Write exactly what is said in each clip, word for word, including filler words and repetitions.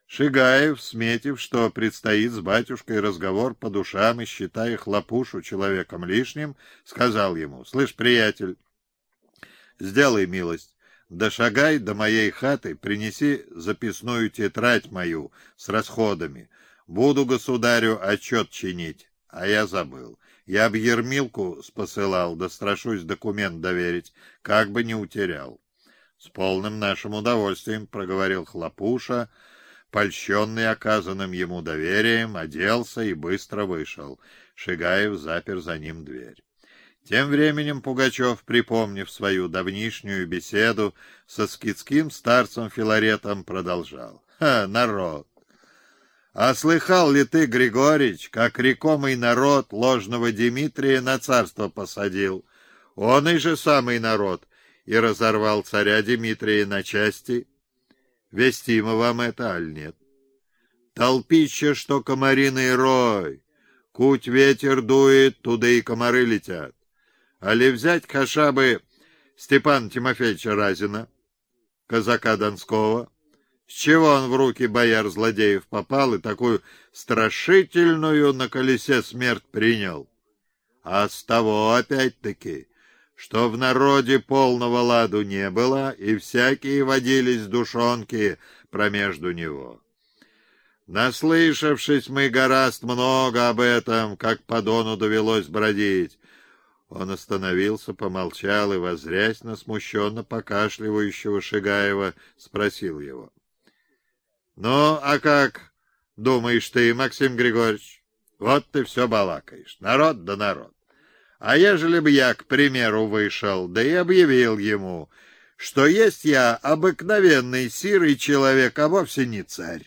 Шигаев, сметив, что предстоит с батюшкой разговор по душам и считая Хлопушу человеком лишним, сказал ему: «Слышь, приятель, сделай милость, дошагай до моей хаты, принеси записную тетрадь мою с расходами. Буду государю отчет чинить, а я забыл. Я б Ермилку спосылал, да страшусь документ доверить, как бы не утерял». «С полным нашим удовольствием», — проговорил Хлопуша, польщенный оказанным ему доверием, оделся и быстро вышел. Шигаев запер за ним дверь. Тем временем Пугачев, припомнив свою давнишнюю беседу со скитским старцем Филаретом, продолжал. «Ха, народ! А слыхал ли ты, Григорич, как рекомый народ ложного Дмитрия на царство посадил? Он и же самый народ и разорвал царя Дмитрия на части. Вестимо вам это, аль нет? Толпище, что комариный рой, куть ветер дует, туда и комары летят. Али взять хотя бы Степана Тимофеевича Разина, казака Донского, с чего он в руки бояр-злодеев попал и такую страшительную на колесе смерть принял? А с того опять-таки, что в народе полного ладу не было, и всякие водились душонки промежду него. Наслышавшись мы гораст много об этом, как по Дону довелось бродить». Он остановился, помолчал и, воззрясь на смущенно покашливающего Шигаева, спросил его: «Ну, а как думаешь ты, Максим Григорьевич? Вот ты все балакаешь, народ да народ. А ежели бы я, к примеру, вышел, да и объявил ему, что есть я обыкновенный сирый человек, а вовсе не царь?»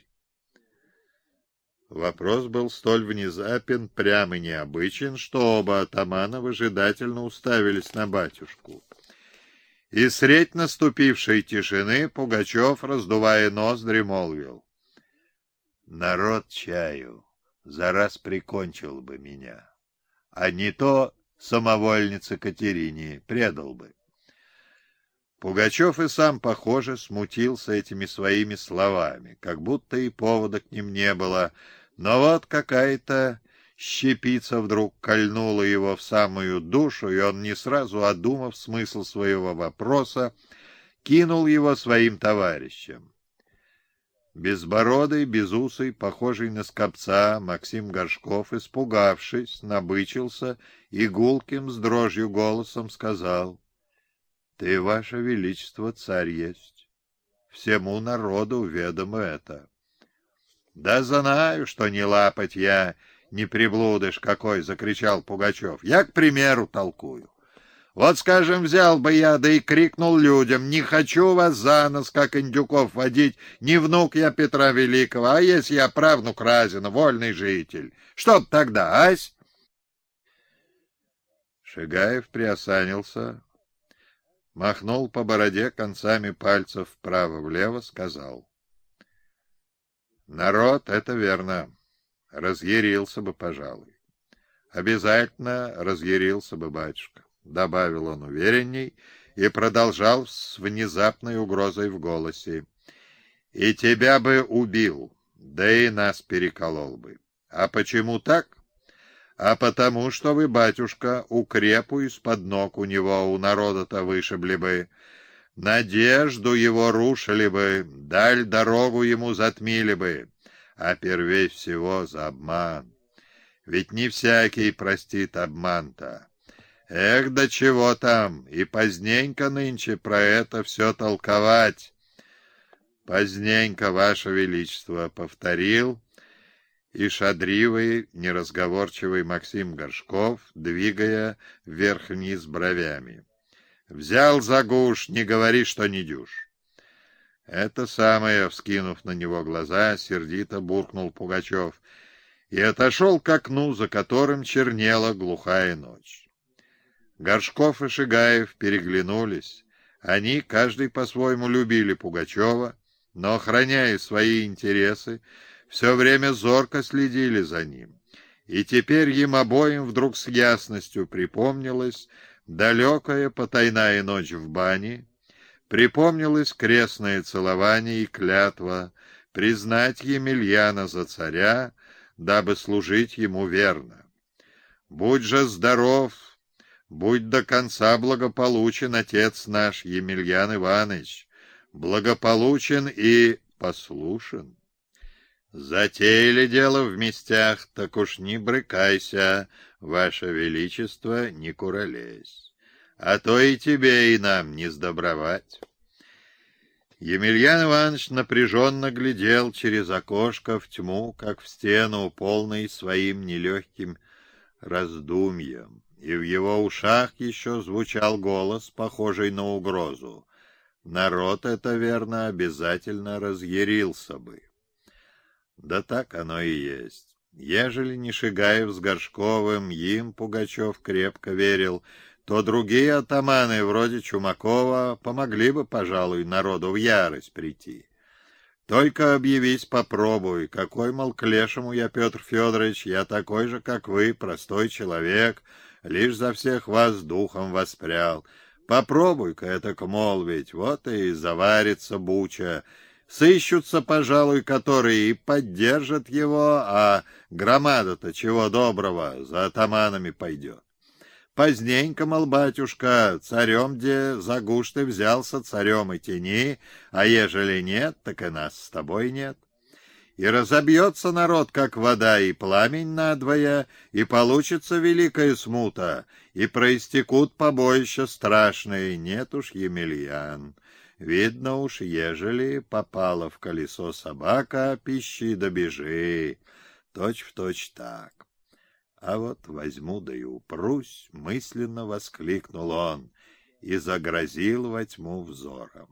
Вопрос был столь внезапен, прям и необычен, что оба атамана выжидательно уставились на батюшку. И средь наступившей тишины Пугачев, раздувая ноздри, молвил: «Народ чаю за раз прикончил бы меня, а не то самовольнице Катерине предал бы». Пугачев и сам, похоже, смутился этими своими словами, как будто и повода к ним не было, но вот какая-то щепица вдруг кольнула его в самую душу, и он, не сразу одумав смысл своего вопроса, кинул его своим товарищам. Безбородый, безусый, похожий на скопца, Максим Горшков, испугавшись, набычился и гулким с дрожью голосом сказал: «Ты, ваше величество, царь есть. Всему народу ведомо это». «Да знаю, что не лапать я, не приблудыш какой!» — закричал Пугачев. «Я, к примеру, толкую. Вот, скажем, взял бы я, да и крикнул людям: не хочу вас за нос, как индюков, водить, не внук я Петра Великого, а если я правнук Разина, вольный житель. Что б тогда, ась?» Шигаев приосанился, махнул по бороде концами пальцев вправо-влево, сказал: «Народ, это верно, разъярился бы, пожалуй. Обязательно разъярился бы, батюшка», — добавил он уверенней и продолжал с внезапной угрозой в голосе: «И тебя бы убил, да и нас переколол бы. А почему так? А потому, что вы, батюшка, укрепу из-под ног у него, у народа-то вышибли бы, надежду его рушили бы, даль дорогу ему затмили бы, а первей всего за обман. Ведь не всякий простит обман-то. Эх, да чего там, и поздненько нынче про это все толковать». «Поздненько, ваше величество», — повторил и шадривый, неразговорчивый Максим Горшков, двигая вверх-вниз бровями. «Взял за гуш, не говори, что не дюж». «Это самое», — вскинув на него глаза, сердито буркнул Пугачев и отошел к окну, за которым чернела глухая ночь. Горшков и Шигаев переглянулись. Они, каждый по-своему, любили Пугачева, но, охраняя свои интересы, все время зорко следили за ним. И теперь им обоим вдруг с ясностью припомнилась далекая потайная ночь в бане, припомнилось крестное целование и клятва, признать Емельяна за царя, дабы служить ему верно. Будь же здоров, будь до конца благополучен отец наш Емельян Иванович, благополучен и послушен. Затеяли дело в местях, так уж не брыкайся, ваше величество, не куролезь, а то и тебе, и нам не сдобровать. Емельян Иванович напряженно глядел через окошко в тьму, как в стену, полной своим нелегким раздумьем, и в его ушах еще звучал голос, похожий на угрозу. Народ, это верно, обязательно разъярился бы. Да так оно и есть. Ежели не Шигаев с Горшковым, им Пугачев крепко верил, то другие атаманы, вроде Чумакова, помогли бы, пожалуй, народу в ярость прийти. Только объявись попробуй, какой, мол, к лешему я, Петр Федорович, я такой же, как вы, простой человек, лишь за всех вас духом воспрял. Попробуй-ка это молвить, вот и заварится буча. Сыщутся, пожалуй, которые и поддержат его, а громада-то чего доброго за атаманами пойдет. Поздненько, мол, батюшка, царем где загуж ты взялся, царем и тяни, а ежели нет, так и нас с тобой нет. И разобьется народ, как вода, и пламень надвое, и получится великая смута, и проистекут побоища страшные, нет уж, Емельян. Видно уж, ежели попала в колесо собака, пищи добежи. Точь в точь так. А вот возьму да и упрусь, мысленно воскликнул он и загрозил во тьму взором.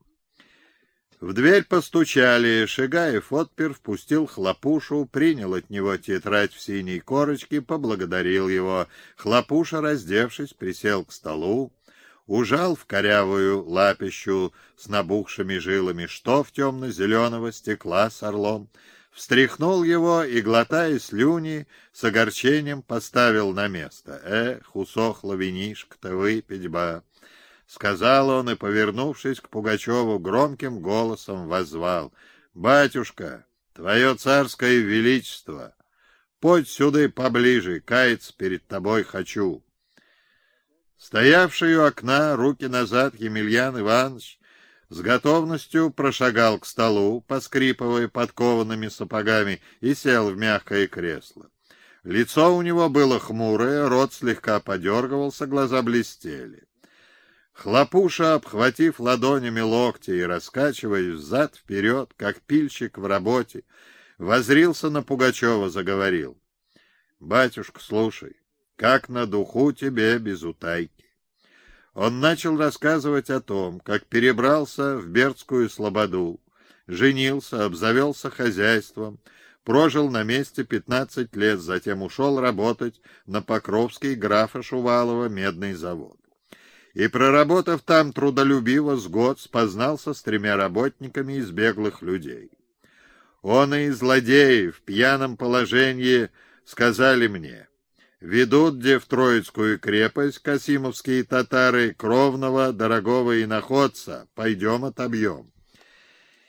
В дверь постучали, Шигаев отпер, впустил Хлопушу, принял от него тетрадь в синей корочке, поблагодарил его. Хлопуша, раздевшись, присел к столу, ужал в корявую лапищу с набухшими жилами штоф темно-зеленого стекла с орлом, встряхнул его и, глотая слюни, с огорчением поставил на место. «Эх, усохло винишко-то, выпить бы!» — сказал он и, повернувшись к Пугачеву, громким голосом воззвал. «Батюшка, твое царское величество, подь сюда поближе, каяться перед тобой хочу». Стоявший у окна, руки назад, Емельян Иванович с готовностью прошагал к столу, поскрипывая подкованными сапогами, и сел в мягкое кресло. Лицо у него было хмурое, рот слегка подергивался, глаза блестели. Хлопуша, обхватив ладонями локти и раскачиваясь взад-вперед, как пильщик в работе, воззрился на Пугачева, заговорил. «Батюшка, слушай, как на духу тебе без утайки». Он начал рассказывать о том, как перебрался в Бердскую слободу, женился, обзавелся хозяйством, прожил на месте пятнадцать лет, затем ушел работать на Покровский графа Шувалова медный завод. И, проработав там трудолюбиво с год, спознался с тремя работниками из беглых людей. Он и злодеи в пьяном положении сказали мне: ведут где в Троицкую крепость касимовские татары кровного, дорогого иноходца, пойдем отобьем.